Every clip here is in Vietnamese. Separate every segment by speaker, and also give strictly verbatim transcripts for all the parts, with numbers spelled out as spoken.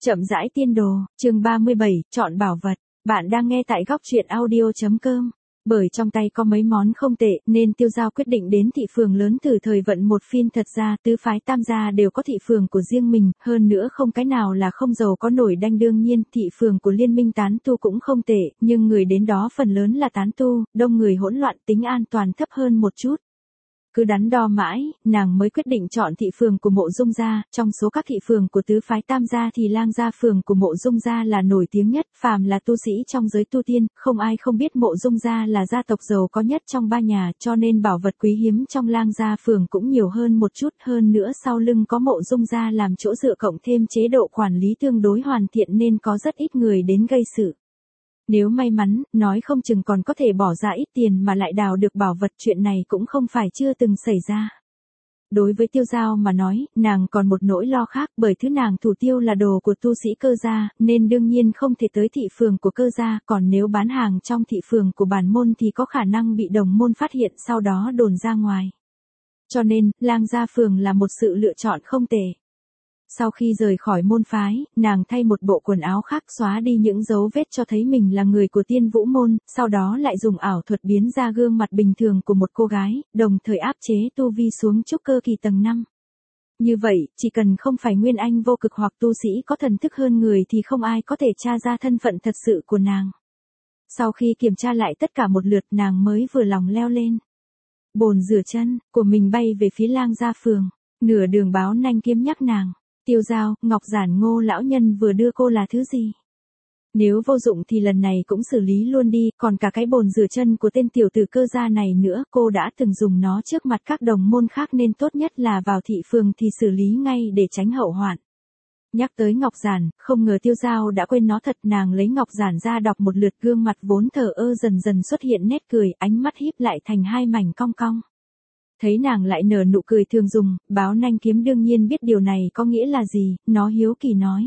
Speaker 1: Chậm rãi tiên đồ, chương ba mươi bảy, chọn bảo vật. Bạn đang nghe tại góc truyện audio chấm com. Bởi trong tay có mấy món không tệ, nên Tiêu Giao quyết định đến thị phường lớn thử thời vận một phiên. Thật ra, tứ phái tam gia đều có thị phường của riêng mình, hơn nữa không cái nào là không giàu có nổi đanh. Đương nhiên, thị phường của Liên minh tán tu cũng không tệ, nhưng người đến đó phần lớn là tán tu, đông người hỗn loạn, tính an toàn thấp hơn một chút. Cứ đắn đo mãi, nàng mới quyết định chọn thị phường của Mộ Dung gia. Trong số các thị phường của tứ phái tam gia thì Lang gia phường của Mộ Dung gia là nổi tiếng nhất. Phàm là tu sĩ trong giới tu tiên, không ai không biết Mộ Dung gia là gia tộc giàu có nhất trong ba nhà, cho nên bảo vật quý hiếm trong Lang gia phường cũng nhiều hơn một chút. Hơn nữa sau lưng có Mộ Dung gia làm chỗ dựa, cộng thêm chế độ quản lý tương đối hoàn thiện, nên có rất ít người đến gây sự. Nếu may mắn, nói không chừng còn có thể bỏ ra ít tiền mà lại đào được bảo vật. Chuyện này cũng không phải chưa từng xảy ra. Đối với Tiêu Giao mà nói, nàng còn một nỗi lo khác, bởi thứ nàng thủ tiêu là đồ của tu sĩ Cơ gia, nên đương nhiên không thể tới thị phường của Cơ gia. Còn nếu bán hàng trong thị phường của bản môn thì có khả năng bị đồng môn phát hiện, sau đó đồn ra ngoài. Cho nên, Lang gia phường là một sự lựa chọn không tệ. Sau khi rời khỏi môn phái, nàng thay một bộ quần áo khác, xóa đi những dấu vết cho thấy mình là người của Tiên Vũ môn, sau đó lại dùng ảo thuật biến ra gương mặt bình thường của một cô gái, đồng thời áp chế tu vi xuống trúc cơ kỳ tầng năm. Như vậy, chỉ cần không phải nguyên anh vô cực hoặc tu sĩ có thần thức hơn người thì không ai có thể tra ra thân phận thật sự của nàng. Sau khi kiểm tra lại tất cả một lượt, nàng mới vừa lòng leo lên bồn rửa chân của mình, bay về phía Lang gia phường. Nửa đường Báo Nanh Kiếm nhắc nàng: Tiêu Giao, Ngọc Giản Ngô lão nhân vừa đưa cô là thứ gì? Nếu vô dụng thì lần này cũng xử lý luôn đi, còn cả cái bồn rửa chân của tên tiểu tử Cơ gia này nữa, cô đã từng dùng nó trước mặt các đồng môn khác nên tốt nhất là vào thị phường thì xử lý ngay để tránh hậu hoạn. Nhắc tới Ngọc Giản, không ngờ Tiêu Giao đã quên nó thật. Nàng lấy Ngọc Giản ra đọc một lượt, gương mặt vốn thờ ơ dần dần xuất hiện nét cười, ánh mắt híp lại thành hai mảnh cong cong. Thấy nàng lại nở nụ cười thường dùng, Báo Nanh Kiếm đương nhiên biết điều này có nghĩa là gì, nó hiếu kỳ nói: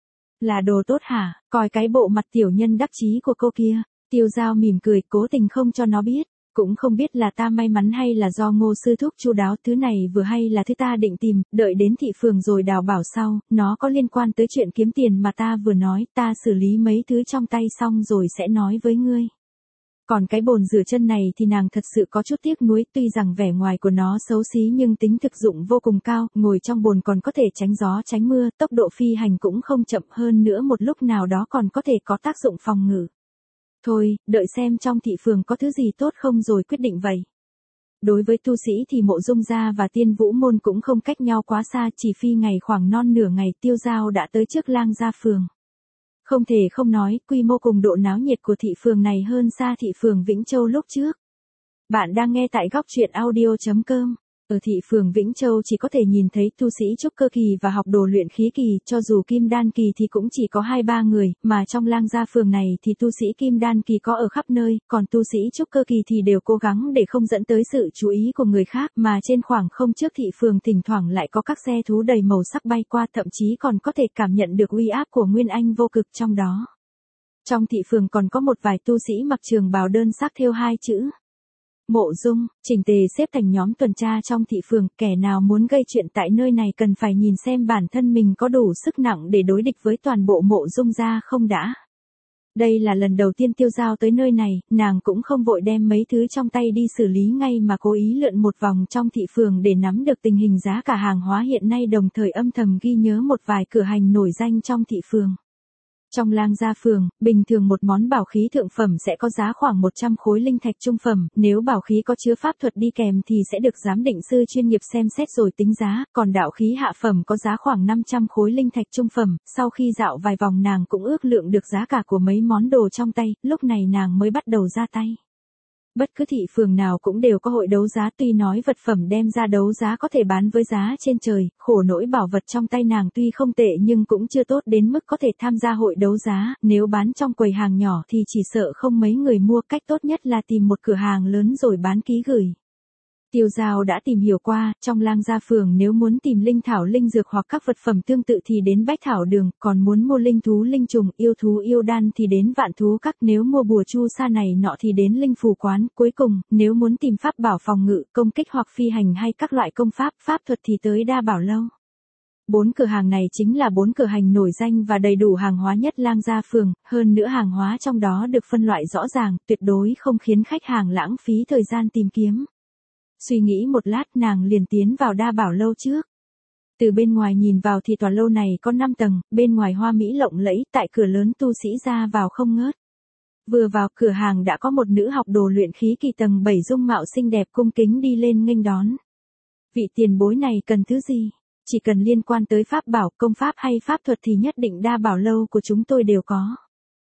Speaker 1: Là đồ tốt hả? Coi cái bộ mặt tiểu nhân đắc chí của cô kia. Tiêu Giao mỉm cười, cố tình không cho nó biết. Cũng không biết là ta may mắn hay là do Ngô sư thúc chu đáo, thứ này vừa hay là thứ ta định tìm, đợi đến thị phường rồi đào bảo sau. Nó có liên quan tới chuyện kiếm tiền mà ta vừa nói, ta xử lý mấy thứ trong tay xong rồi sẽ nói với ngươi. Còn cái bồn rửa chân này thì nàng thật sự có chút tiếc nuối, tuy rằng vẻ ngoài của nó xấu xí nhưng tính thực dụng vô cùng cao, ngồi trong bồn còn có thể tránh gió tránh mưa, tốc độ phi hành cũng không chậm, hơn nữa một lúc nào đó còn có thể có tác dụng phòng ngự. Thôi, đợi xem trong thị phường có thứ gì tốt không rồi quyết định vậy. Đối với tu sĩ thì Mộ Dung gia và Tiên Vũ môn cũng không cách nhau quá xa, chỉ phi ngày khoảng non nửa ngày, Tiêu Giao đã tới trước Lang gia phường. Không thể không nói, quy mô cùng độ náo nhiệt của thị phường này hơn xa thị phường Vĩnh Châu lúc trước. Bạn đang nghe tại góc truyện audio chấm com. Ở thị phường Vĩnh Châu chỉ có thể nhìn thấy tu sĩ trúc cơ kỳ và học đồ luyện khí kỳ, cho dù kim đan kỳ thì cũng chỉ có hai ba người, mà trong Lang gia phường này thì tu sĩ kim đan kỳ có ở khắp nơi, còn tu sĩ trúc cơ kỳ thì đều cố gắng để không dẫn tới sự chú ý của người khác, mà trên khoảng không trước thị phường thỉnh thoảng lại có các xe thú đầy màu sắc bay qua, thậm chí còn có thể cảm nhận được uy áp của nguyên anh vô cực trong đó. Trong thị phường còn có một vài tu sĩ mặc trường bào đơn sắc thêu hai chữ Mộ Dung, chỉnh tề xếp thành nhóm tuần tra trong thị phường. Kẻ nào muốn gây chuyện tại nơi này cần phải nhìn xem bản thân mình có đủ sức nặng để đối địch với toàn bộ Mộ Dung gia không đã. Đây là lần đầu tiên Tiêu Giao tới nơi này, nàng cũng không vội đem mấy thứ trong tay đi xử lý ngay mà cố ý lượn một vòng trong thị phường để nắm được tình hình giá cả hàng hóa hiện nay, đồng thời âm thầm ghi nhớ một vài cửa hàng nổi danh trong thị phường. Trong Lang gia phường, bình thường một món bảo khí thượng phẩm sẽ có giá khoảng một trăm khối linh thạch trung phẩm, nếu bảo khí có chứa pháp thuật đi kèm thì sẽ được giám định sư chuyên nghiệp xem xét rồi tính giá, còn đạo khí hạ phẩm có giá khoảng năm trăm khối linh thạch trung phẩm. Sau khi dạo vài vòng nàng cũng ước lượng được giá cả của mấy món đồ trong tay, lúc này nàng mới bắt đầu ra tay. Bất cứ thị phường nào cũng đều có hội đấu giá, tuy nói vật phẩm đem ra đấu giá có thể bán với giá trên trời, khổ nỗi bảo vật trong tay nàng tuy không tệ nhưng cũng chưa tốt đến mức có thể tham gia hội đấu giá, nếu bán trong quầy hàng nhỏ thì chỉ sợ không mấy người mua, cách tốt nhất là tìm một cửa hàng lớn rồi bán ký gửi. Tiêu Giao đã tìm hiểu qua, trong Lang gia phường nếu muốn tìm linh thảo linh dược hoặc các vật phẩm tương tự thì đến Bách Thảo Đường, còn muốn mua linh thú linh trùng, yêu thú yêu đan thì đến Vạn Thú Các, nếu mua bùa chu sa này nọ thì đến Linh Phù Quán, cuối cùng, nếu muốn tìm pháp bảo phòng ngự, công kích hoặc phi hành hay các loại công pháp, pháp thuật thì tới Đa Bảo Lâu. Bốn cửa hàng này chính là bốn cửa hàng nổi danh và đầy đủ hàng hóa nhất Lang Gia phường, hơn nữa hàng hóa trong đó được phân loại rõ ràng, tuyệt đối không khiến khách hàng lãng phí thời gian tìm kiếm. Suy nghĩ một lát nàng liền tiến vào Đa Bảo lâu trước. Từ bên ngoài nhìn vào thì tòa lâu này có năm tầng, bên ngoài hoa mỹ lộng lẫy, tại cửa lớn tu sĩ ra vào không ngớt. Vừa vào cửa hàng đã có một nữ học đồ luyện khí kỳ tầng bảy dung mạo xinh đẹp cung kính đi lên nghênh đón. Vị tiền bối này cần thứ gì? Chỉ cần liên quan tới pháp bảo, công pháp hay pháp thuật thì nhất định Đa Bảo lâu của chúng tôi đều có.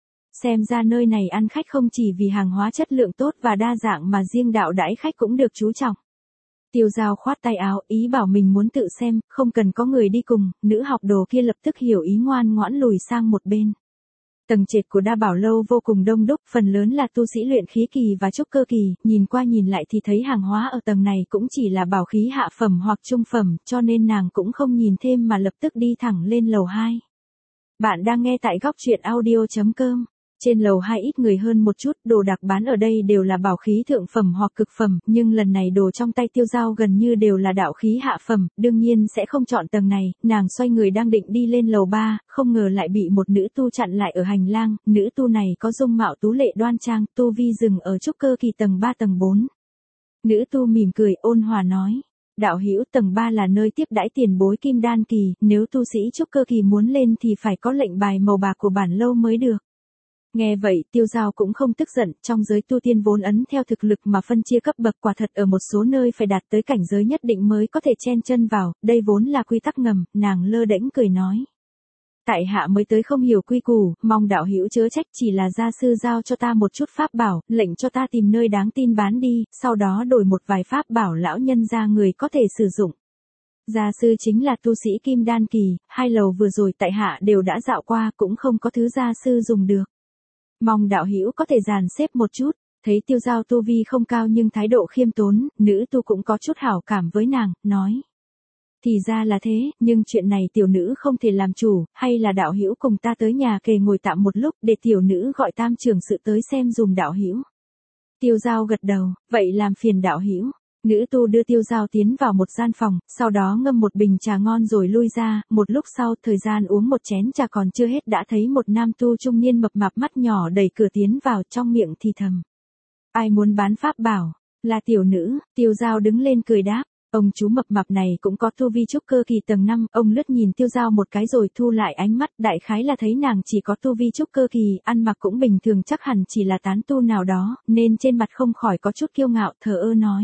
Speaker 1: Xem ra nơi này ăn khách không chỉ vì hàng hóa chất lượng tốt và đa dạng mà riêng đạo đãi khách cũng được chú trọng. Tiêu Giao khoát tay áo, ý bảo mình muốn tự xem, không cần có người đi cùng, nữ học đồ kia lập tức hiểu ý ngoan ngoãn lùi sang một bên. Tầng trệt của Đa Bảo lâu vô cùng đông đúc, phần lớn là tu sĩ luyện khí kỳ và trúc cơ kỳ, nhìn qua nhìn lại thì thấy hàng hóa ở tầng này cũng chỉ là bảo khí hạ phẩm hoặc trung phẩm, cho nên nàng cũng không nhìn thêm mà lập tức đi thẳng lên lầu hai. Bạn đang nghe tại góc truyện audio chấm com. Trên lầu hai ít người hơn một chút, đồ đạc bán ở đây đều là bảo khí thượng phẩm hoặc cực phẩm, nhưng lần này đồ trong tay Tiêu Giao gần như đều là đạo khí hạ phẩm, đương nhiên sẽ không chọn tầng này, nàng xoay người đang định đi lên lầu ba, không ngờ lại bị một nữ tu chặn lại ở hành lang, nữ tu này có dung mạo tú lệ đoan trang, tu vi dừng ở trúc cơ kỳ tầng ba tầng bốn. Nữ tu mỉm cười ôn hòa nói. Đạo hữu, tầng ba là nơi tiếp đãi tiền bối kim đan kỳ, nếu tu sĩ trúc cơ kỳ muốn lên thì phải có lệnh bài màu bạc của bản lâu mới được. Nghe vậy, Tiêu Giao cũng không tức giận, trong giới tu tiên vốn ấn theo thực lực mà phân chia cấp bậc, quả thật ở một số nơi phải đạt tới cảnh giới nhất định mới có thể chen chân vào, đây vốn là quy tắc ngầm, nàng lơ đễnh cười nói. Tại hạ mới tới không hiểu quy củ, mong đạo hữu chớ trách, chỉ là gia sư giao cho ta một chút pháp bảo, lệnh cho ta tìm nơi đáng tin bán đi, sau đó đổi một vài pháp bảo lão nhân ra người có thể sử dụng. Gia sư chính là tu sĩ kim đan kỳ, hai lầu vừa rồi tại hạ đều đã dạo qua, cũng không có thứ gia sư dùng được. Mong đạo hữu có thể dàn xếp một chút. Thấy Tiêu Giao tu vi không cao nhưng thái độ khiêm tốn, nữ tu cũng có chút hảo cảm với nàng, nói. Thì ra là thế, nhưng chuyện này tiểu nữ không thể làm chủ, hay là đạo hữu cùng ta tới nhà kề ngồi tạm một lúc để tiểu nữ gọi tam trưởng sự tới xem dùm đạo hữu. Tiêu Giao gật đầu, vậy làm phiền đạo hữu. Nữ tu đưa Tiêu Giao tiến vào một gian phòng, sau đó ngâm một bình trà ngon rồi lui ra, một lúc sau, thời gian uống một chén trà còn chưa hết đã thấy một nam tu trung niên mập mạp mắt nhỏ đẩy cửa tiến vào, trong miệng thì thầm. Ai muốn bán pháp bảo? Là tiểu nữ. Tiêu Giao đứng lên cười đáp. Ông chú mập mạp này cũng có tu vi trúc cơ kỳ tầng năm, ông lướt nhìn Tiêu Giao một cái rồi thu lại ánh mắt, đại khái là thấy nàng chỉ có tu vi trúc cơ kỳ, ăn mặc cũng bình thường, chắc hẳn chỉ là tán tu nào đó, nên trên mặt không khỏi có chút kiêu ngạo, thờ ơ nói.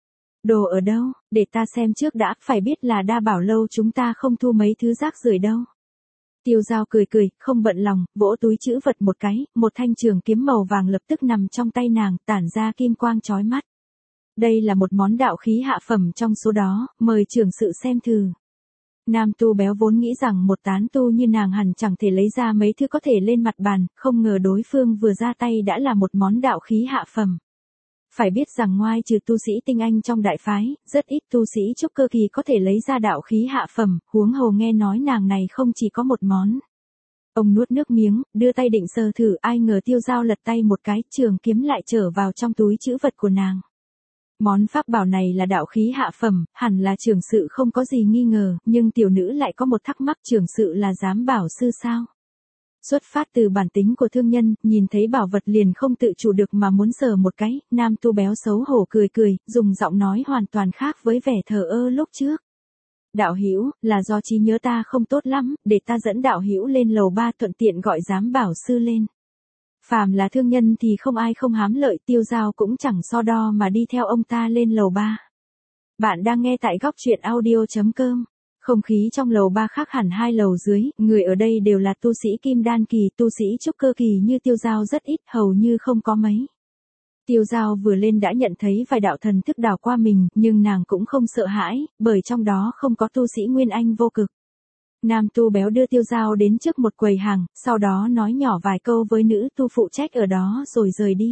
Speaker 1: Đồ ở đâu, để ta xem trước đã, phải biết là Đa Bảo lâu chúng ta không thu mấy thứ rác rưởi đâu. Tiêu Giao cười cười, không bận lòng, vỗ túi trữ vật một cái, một thanh trường kiếm màu vàng lập tức nằm trong tay nàng, tản ra kim quang chói mắt. Đây là một món đạo khí hạ phẩm trong số đó, mời trưởng sự xem thử. Nam tu béo vốn nghĩ rằng một tán tu như nàng hẳn chẳng thể lấy ra mấy thứ có thể lên mặt bàn, không ngờ đối phương vừa ra tay đã là một món đạo khí hạ phẩm. Phải biết rằng ngoài trừ tu sĩ tinh anh trong đại phái, rất ít tu sĩ trúc cơ kỳ có thể lấy ra đạo khí hạ phẩm, huống hồ nghe nói nàng này không chỉ có một món. Ông nuốt nước miếng, đưa tay định sờ thử, ai ngờ Tiêu Giao lật tay một cái, trường kiếm lại trở vào trong túi trữ vật của nàng. Món pháp bảo này là đạo khí hạ phẩm, hẳn là trưởng sự không có gì nghi ngờ, nhưng tiểu nữ lại có một thắc mắc, trưởng sự là giám bảo sư sao? Xuất phát từ bản tính của thương nhân, nhìn thấy bảo vật liền không tự chủ được mà muốn sờ một cái, nam tu béo xấu hổ cười cười, dùng giọng nói hoàn toàn khác với vẻ thờ ơ lúc trước. Đạo hữu, là do trí nhớ ta không tốt lắm, để ta dẫn đạo hữu lên lầu ba thuận tiện gọi giám bảo sư lên. Phàm là thương nhân thì không ai không hám lợi, Tiêu Giao cũng chẳng so đo mà đi theo ông ta lên lầu ba. Bạn đang nghe tại góc truyện audio chấm com. Không khí trong lầu ba khác hẳn hai lầu dưới, người ở đây đều là tu sĩ kim đan kỳ, tu sĩ trúc cơ kỳ như Tiêu Giao rất ít, hầu như không có mấy. Tiêu Giao vừa lên đã nhận thấy vài đạo thần thức đảo qua mình, nhưng nàng cũng không sợ hãi, bởi trong đó không có tu sĩ nguyên anh vô cực. Nam tu béo đưa Tiêu Giao đến trước một quầy hàng, sau đó nói nhỏ vài câu với nữ tu phụ trách ở đó rồi rời đi.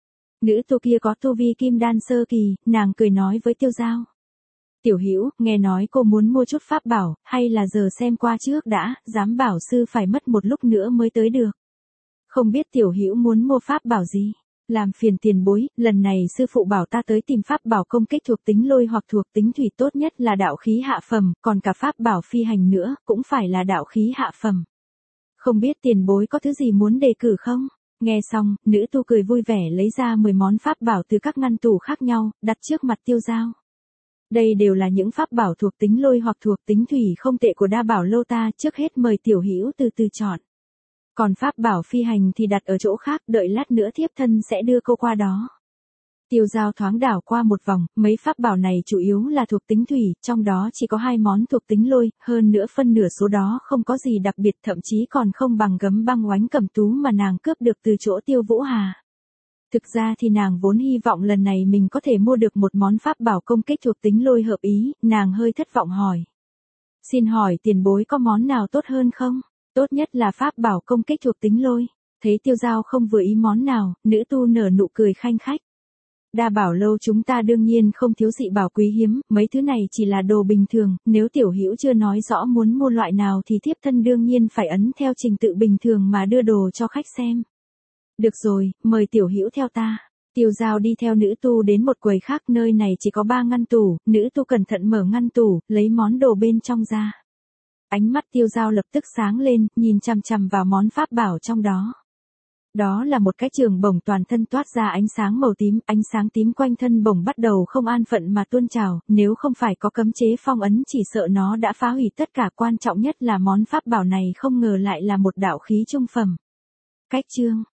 Speaker 1: Nữ tu kia có tu vi kim đan sơ kỳ, nàng cười nói với Tiêu Giao. Tiểu hữu, nghe nói cô muốn mua chút pháp bảo, hay là giờ xem qua trước đã, giám bảo sư phải mất một lúc nữa mới tới được. Không biết tiểu hữu muốn mua pháp bảo gì? Làm phiền tiền bối, lần này sư phụ bảo ta tới tìm pháp bảo công kích thuộc tính lôi hoặc thuộc tính thủy, tốt nhất là đạo khí hạ phẩm, còn cả pháp bảo phi hành nữa, cũng phải là đạo khí hạ phẩm. Không biết tiền bối có thứ gì muốn đề cử không? Nghe xong, nữ tu cười vui vẻ lấy ra mười món pháp bảo từ các ngăn tủ khác nhau, đặt trước mặt Tiêu Dao. Đây đều là những pháp bảo thuộc tính lôi hoặc thuộc tính thủy không tệ của Đa Bảo Lô ta, trước hết mời tiểu hữu từ từ chọn. Còn pháp bảo phi hành thì đặt ở chỗ khác, đợi lát nữa thiếp thân sẽ đưa cô qua đó. Tiêu Dao thoáng đảo qua một vòng, mấy pháp bảo này chủ yếu là thuộc tính thủy, trong đó chỉ có hai món thuộc tính lôi, hơn nữa phân nửa số đó không có gì đặc biệt, thậm chí còn không bằng gấm băng oánh cẩm tú mà nàng cướp được từ chỗ Tiêu Vũ Hà. Thực ra thì nàng vốn hy vọng lần này mình có thể mua được một món pháp bảo công kích thuộc tính lôi hợp ý, nàng hơi thất vọng hỏi. Xin hỏi tiền bối có món nào tốt hơn không? Tốt nhất là pháp bảo công kích thuộc tính lôi. Thấy Tiêu Dao không vừa ý món nào, nữ tu nở nụ cười khanh khách. Đa Bảo Lâu chúng ta đương nhiên không thiếu dị bảo quý hiếm, mấy thứ này chỉ là đồ bình thường, nếu tiểu hữu chưa nói rõ muốn mua loại nào thì thiếp thân đương nhiên phải ấn theo trình tự bình thường mà đưa đồ cho khách xem. Được rồi, mời tiểu hữu theo ta. Tiêu Dao đi theo nữ tu đến một quầy khác, nơi này chỉ có ba ngăn tủ, nữ tu cẩn thận mở ngăn tủ, lấy món đồ bên trong ra. Ánh mắt Tiêu Dao lập tức sáng lên, nhìn chằm chằm vào món pháp bảo trong đó. Đó là một cái trường bổng toàn thân toát ra ánh sáng màu tím, ánh sáng tím quanh thân bổng bắt đầu không an phận mà tuôn trào, nếu không phải có cấm chế phong ấn chỉ sợ nó đã phá hủy tất cả, quan trọng nhất là món pháp bảo này không ngờ lại là một đạo khí trung phẩm. Cách chương